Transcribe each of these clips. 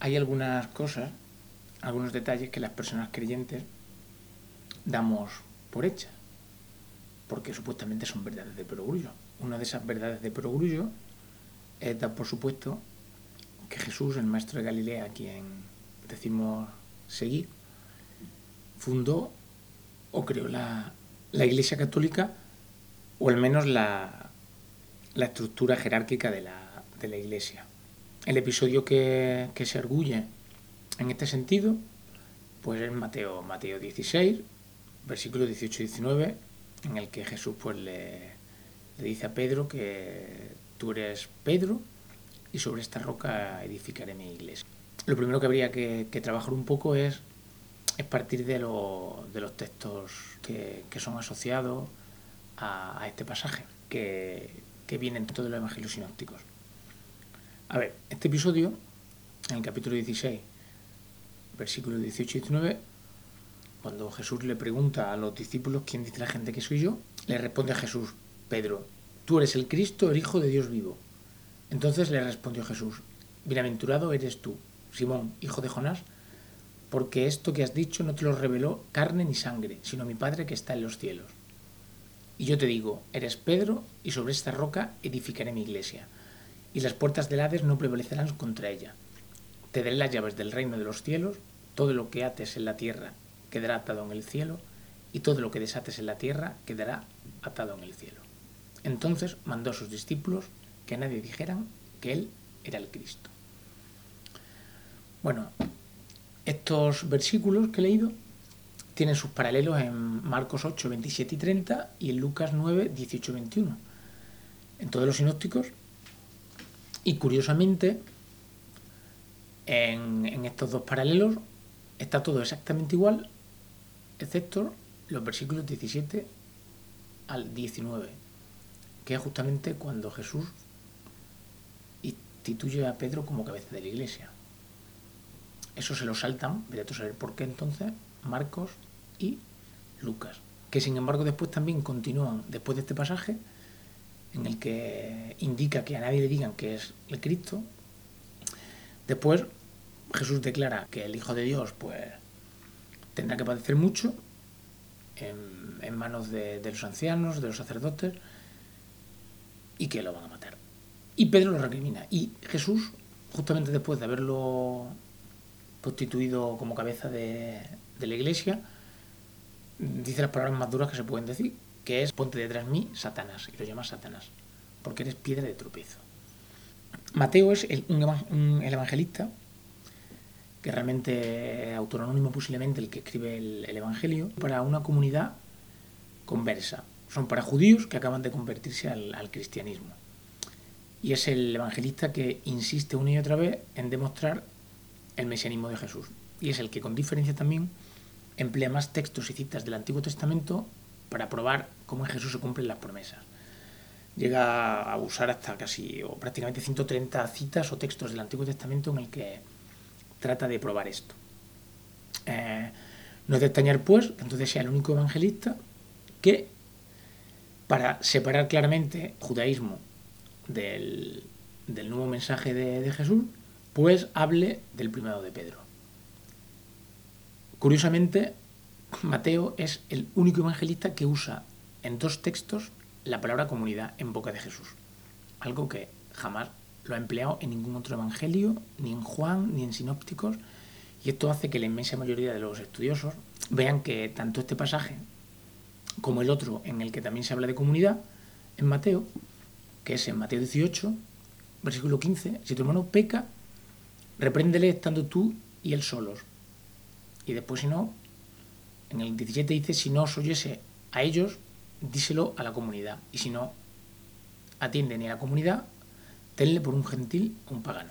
hay algunas cosas, algunos detalles que las personas creyentes damos por hechas, porque supuestamente son verdades de perogrullo. Una de esas verdades de perogrullo es dar por supuesto que Jesús, el maestro de Galilea, a quien decimos seguir, fundó o creó la Iglesia Católica, o al menos la estructura jerárquica de la Iglesia. El episodio que se arguye en este sentido pues es Mateo 16, versículos 18 y 19, en el que Jesús pues le dice a Pedro que tú eres Pedro y sobre esta roca edificaré mi iglesia. Lo primero que habría que trabajar un poco es partir de los textos que son asociados a este pasaje, que vienen todos los evangelios sinópticos. A ver, este episodio, en el capítulo 16, versículos 18 y 19, cuando Jesús le pregunta a los discípulos quién dice la gente que soy yo, le responde a Jesús: Pedro, tú eres el Cristo, el Hijo de Dios vivo. Entonces le respondió Jesús: bienaventurado eres tú, Simón, hijo de Jonás, porque esto que has dicho no te lo reveló carne ni sangre, sino mi Padre que está en los cielos. Y yo te digo, eres Pedro, y sobre esta roca edificaré mi iglesia, y las puertas del Hades no prevalecerán contra ella. Te daré las llaves del reino de los cielos, todo lo que ates en la tierra quedará atado en el cielo, y todo lo que desates en la tierra quedará atado en el cielo. Entonces mandó a sus discípulos que a nadie dijeran que él era el Cristo. Bueno, estos versículos que he leído tienen sus paralelos en Marcos 8, 27 y 30 y en Lucas 9, 18 y 21. En todos los sinópticos. Y curiosamente, en estos dos paralelos está todo exactamente igual, excepto los versículos 17 al 19, que es justamente cuando Jesús instituye a Pedro como cabeza de la iglesia. Eso se lo saltan, veré tú saber por qué entonces, Marcos y Lucas, que sin embargo después también continúan después de este pasaje en el que indica que a nadie le digan que es el Cristo. Después Jesús declara que el Hijo de Dios pues tendrá que padecer mucho en manos de los ancianos, de los sacerdotes, y que lo van a matar. Y Pedro lo recrimina. Y Jesús, justamente después de haberlo constituido como cabeza de la iglesia, dice las palabras más duras que se pueden decir, que es: ponte detrás de mí, Satanás, y lo llama Satanás, porque eres piedra de tropiezo. Mateo es el evangelista, que realmente es autor anónimo posiblemente el que escribe el evangelio, para una comunidad conversa. Son para judíos que acaban de convertirse al cristianismo. Y es el evangelista que insiste una y otra vez en demostrar el mesianismo de Jesús. Y es el que, con diferencia también, emplea más textos y citas del Antiguo Testamento para probar cómo en Jesús se cumplen las promesas. Llega a usar hasta casi o prácticamente 130 citas o textos del Antiguo Testamento en el que trata de probar esto. No es de extrañar, pues, que entonces sea el único evangelista que, para separar claramente el judaísmo del nuevo mensaje de Jesús, pues hable del primado de Pedro. Curiosamente, Mateo es el único evangelista que usa en dos textos la palabra comunidad en boca de Jesús, algo que jamás lo ha empleado en ningún otro evangelio, ni en Juan, ni en sinópticos, y esto hace que la inmensa mayoría de los estudiosos vean que tanto este pasaje como el otro, en el que también se habla de comunidad, en Mateo, que es en Mateo 18, versículo 15, si tu hermano peca, repréndele estando tú y él solos. Y después, si no, en el 17 dice: si no os oyese a ellos, díselo a la comunidad. Y si no atiende ni a la comunidad, tenle por un gentil o un pagano.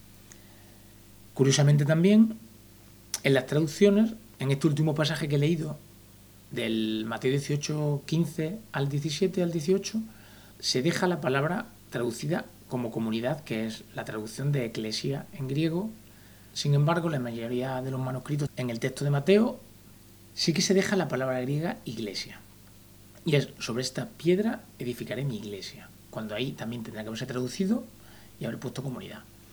Curiosamente también, en las traducciones, en este último pasaje que he leído, del Mateo 18, 15 al 17 al 18, se deja la palabra traducida como comunidad, que es la traducción de eclesia en griego. Sin embargo, la mayoría de los manuscritos en el texto de Mateo sí que se deja la palabra griega iglesia. Y es: sobre esta piedra edificaré mi iglesia, cuando ahí también tendrá que haberse traducido y haber puesto comunidad.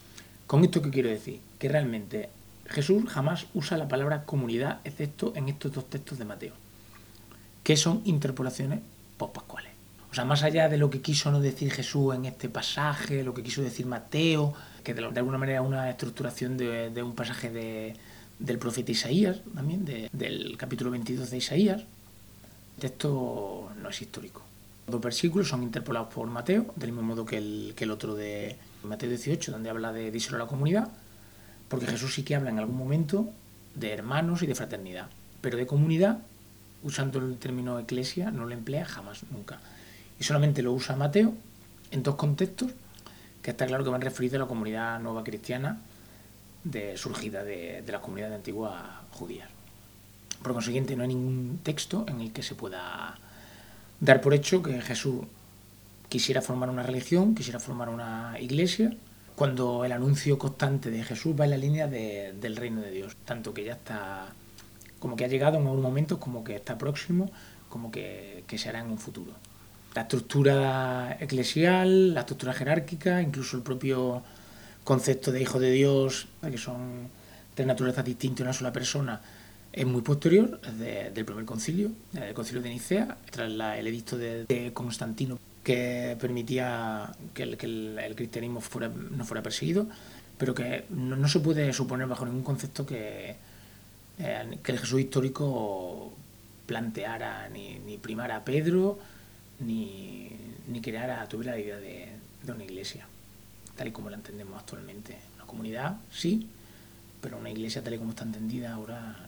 ¿Con esto qué quiero decir? Que realmente Jesús jamás usa la palabra comunidad, excepto en estos dos textos de Mateo, que son interpolaciones pospascuales. O sea, más allá de lo que quiso no decir Jesús en este pasaje, lo que quiso decir Mateo, que de alguna manera es una estructuración de un pasaje del profeta Isaías, también, del capítulo 22 de Isaías, el texto no es histórico. Los dos versículos son interpolados por Mateo, del mismo modo que el otro de Mateo 18, donde habla de díselo a la comunidad, porque Jesús sí que habla en algún momento de hermanos y de fraternidad, pero de comunidad, usando el término eclesia, no lo emplea jamás, nunca. Y solamente lo usa Mateo en dos contextos que está claro que van referidos a la comunidad nueva cristiana surgida de las comunidades antiguas judías. Por consiguiente, no hay ningún texto en el que se pueda dar por hecho que Jesús quisiera formar una religión, quisiera formar una iglesia, cuando el anuncio constante de Jesús va en la línea del reino de Dios, tanto que ya está, como que ha llegado en algún momento, como que está próximo, como que se hará en un futuro. La estructura eclesial, la estructura jerárquica, incluso el propio concepto de hijo de Dios, que son tres naturalezas distintas y una sola persona, es muy posterior, es del primer concilio, del concilio de Nicea, tras el edicto de Constantino, que permitía que el cristianismo no fuera perseguido, pero que no se puede suponer bajo ningún concepto que el Jesús histórico planteara ni primara a Pedro, ni tuviera la idea de una iglesia, tal y como la entendemos actualmente. Una comunidad, sí, pero una iglesia tal y como está entendida ahora